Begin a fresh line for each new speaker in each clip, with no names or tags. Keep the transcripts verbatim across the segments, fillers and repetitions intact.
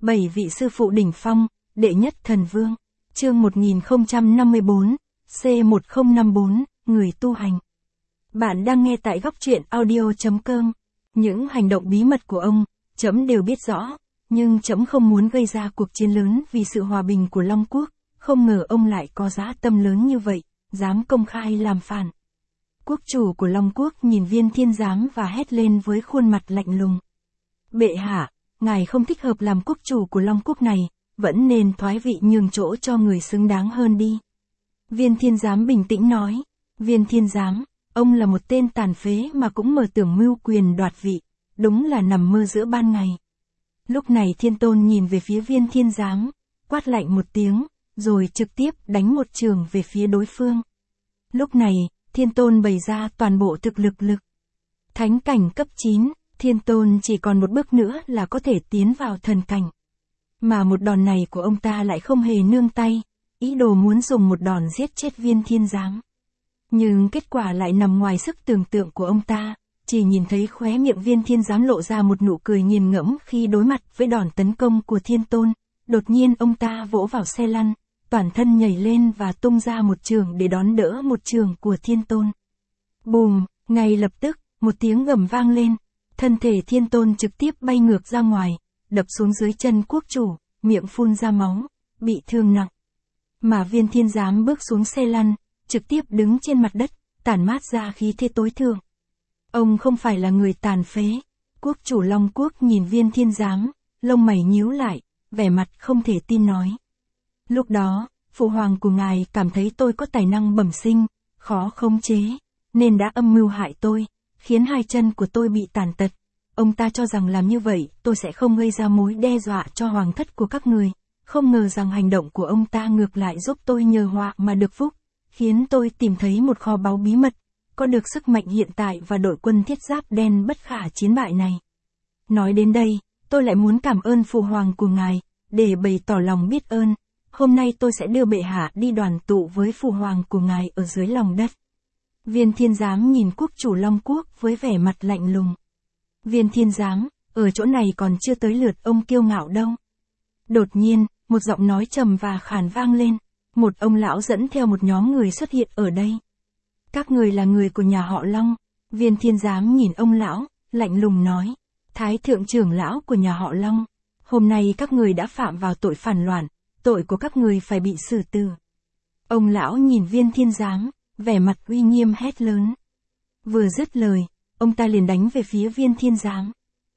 Bảy vị sư phụ đỉnh phong, đệ nhất thần vương. Chương một nghìn không trăm năm mươi bốn, C một không năm bốn, người tu hành. Bạn đang nghe tại góc truyện audio chấm com. Những hành động bí mật của ông, trẫm đều biết rõ, nhưng trẫm không muốn gây ra cuộc chiến lớn vì sự hòa bình của Long Quốc, không ngờ ông lại có dã tâm lớn như vậy, dám công khai làm phản. Quốc chủ của Long Quốc nhìn Viên Thiên Giám và hét lên với khuôn mặt lạnh lùng. Bệ hạ, ngài không thích hợp làm quốc chủ của Long Quốc này, vẫn nên thoái vị nhường chỗ cho người xứng đáng hơn đi. Viên Thiên Giám bình tĩnh nói. Viên Thiên Giám, ông là một tên tàn phế mà cũng mơ tưởng mưu quyền đoạt vị, đúng là nằm mơ giữa ban ngày. Lúc này Thiên Tôn nhìn về phía Viên Thiên Giám, quát lạnh một tiếng, rồi trực tiếp đánh một trường về phía đối phương. Lúc này, Thiên Tôn bày ra toàn bộ thực lực lực. Thánh cảnh cấp chín, Thiên Tôn chỉ còn một bước nữa là có thể tiến vào thần cảnh. Mà một đòn này của ông ta lại không hề nương tay, ý đồ muốn dùng một đòn giết chết Viên Thiên Giám. Nhưng kết quả lại nằm ngoài sức tưởng tượng của ông ta, chỉ nhìn thấy khóe miệng Viên Thiên Giám lộ ra một nụ cười nghiền ngẫm khi đối mặt với đòn tấn công của Thiên Tôn. Đột nhiên ông ta vỗ vào xe lăn, toàn thân nhảy lên và tung ra một trường để đón đỡ một trường của Thiên Tôn. Bùm, ngay lập tức, một tiếng gầm vang lên, thân thể Thiên Tôn trực tiếp bay ngược ra ngoài, đập xuống dưới chân quốc chủ, miệng phun ra máu, bị thương nặng. Mà Viên Thiên Giám bước xuống xe lăn, trực tiếp đứng trên mặt đất, tản mát ra khí thế tối thượng. Ông không phải là người tàn phế. Quốc chủ Long Quốc nhìn Viên Thiên Giám, lông mày nhíu lại, vẻ mặt không thể tin nói. Lúc đó, phụ hoàng của ngài cảm thấy tôi có tài năng bẩm sinh, khó khống chế, nên đã âm mưu hại tôi, khiến hai chân của tôi bị tàn tật. Ông ta cho rằng làm như vậy tôi sẽ không gây ra mối đe dọa cho hoàng thất của các người. Không ngờ rằng hành động của ông ta ngược lại giúp tôi nhờ họa mà được phúc, khiến tôi tìm thấy một kho báu bí mật, có được sức mạnh hiện tại và đội quân thiết giáp đen bất khả chiến bại này. Nói đến đây, tôi lại muốn cảm ơn phụ hoàng của ngài, để bày tỏ lòng biết ơn. Hôm nay tôi sẽ đưa bệ hạ đi đoàn tụ với phụ hoàng của ngài ở dưới lòng đất. Viên Thiên Giám nhìn quốc chủ Long Quốc với vẻ mặt lạnh lùng. Viên Thiên Giám, ở chỗ này còn chưa tới lượt ông kiêu ngạo đâu. Đột nhiên, một giọng nói trầm và khàn vang lên. Một ông lão dẫn theo một nhóm người xuất hiện ở đây. Các người là người của nhà họ Long. Viên Thiên Giám nhìn ông lão, lạnh lùng nói. Thái thượng trưởng lão của nhà họ Long. Hôm nay các người đã phạm vào tội phản loạn, tội của các người phải bị xử tử. Ông lão nhìn Viên Thiên Giám, vẻ mặt uy nghiêm hét lớn. Vừa dứt lời, ông ta liền đánh về phía Viên Thiên Giám.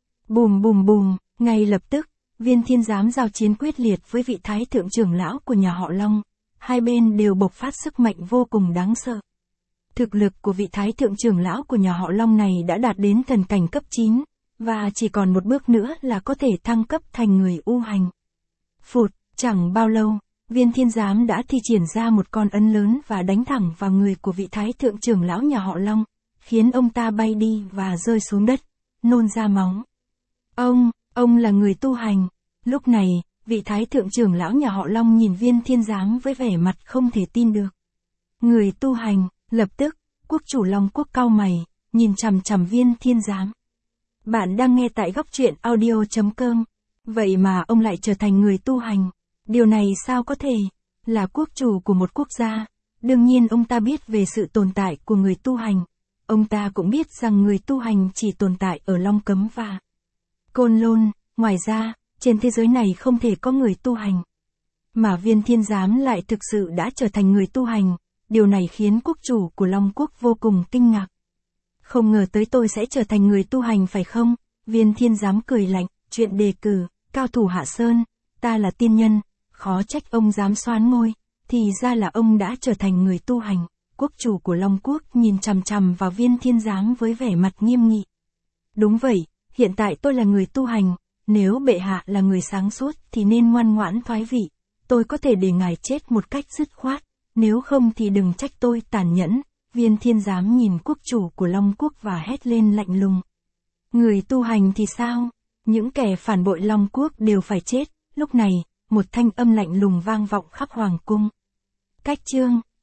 Bùm bùm bùm, ngay lập tức, Viên Thiên Giám giao chiến quyết liệt với vị thái thượng trưởng lão của nhà họ Long. Hai bên đều bộc phát sức mạnh vô cùng đáng sợ. Thực lực của vị thái thượng trưởng lão của nhà họ Long này đã đạt đến thần cảnh cấp chín, và chỉ còn một bước nữa là có thể thăng cấp thành người u hành. Phụt, chẳng bao lâu, Viên Thiên Giám đã thi triển ra một con ấn lớn và đánh thẳng vào người của vị thái thượng trưởng lão nhà họ Long, khiến ông ta bay đi và rơi xuống đất, nôn ra máu. Ông, ông là người tu hành. Lúc này, vị thái thượng trưởng lão nhà họ Long nhìn Viên Thiên Giám với vẻ mặt không thể tin được. Người tu hành, lập tức, quốc chủ Long Quốc cau mày, nhìn chằm chằm Viên Thiên Giám. Bạn đang nghe tại góc truyện audio chấm com. Vậy mà ông lại trở thành người tu hành. Điều này sao có thể? Là quốc chủ của một quốc gia. Đương nhiên ông ta biết về sự tồn tại của người tu hành. Ông ta cũng biết rằng người tu hành chỉ tồn tại ở Long Cấm và Côn Lôn. Ngoài ra, trên thế giới này không thể có người tu hành. Mà Viên Thiên Giám lại thực sự đã trở thành người tu hành. Điều này khiến quốc chủ của Long Quốc vô cùng kinh ngạc. Không ngờ tới tôi sẽ trở thành người tu hành phải không? Viên Thiên Giám cười lạnh, chuyện đề cử, cao thủ Hạ Sơn, ta là tiên nhân, khó trách ông dám soán ngôi, thì ra là ông đã trở thành người tu hành. Quốc chủ của Long Quốc nhìn chằm chằm vào Viên Thiên Giám với vẻ mặt nghiêm nghị. Đúng vậy, hiện tại tôi là người tu hành, nếu bệ hạ là người sáng suốt thì nên ngoan ngoãn thoái vị, tôi có thể để ngài chết một cách dứt khoát, nếu không thì đừng trách tôi tàn nhẫn. Viên Thiên Giám nhìn quốc chủ của Long Quốc và hét lên lạnh lùng. Người tu hành thì sao? Những kẻ phản bội Long Quốc đều phải chết. Lúc này, một thanh âm lạnh lùng vang vọng khắp hoàng cung. Cách chương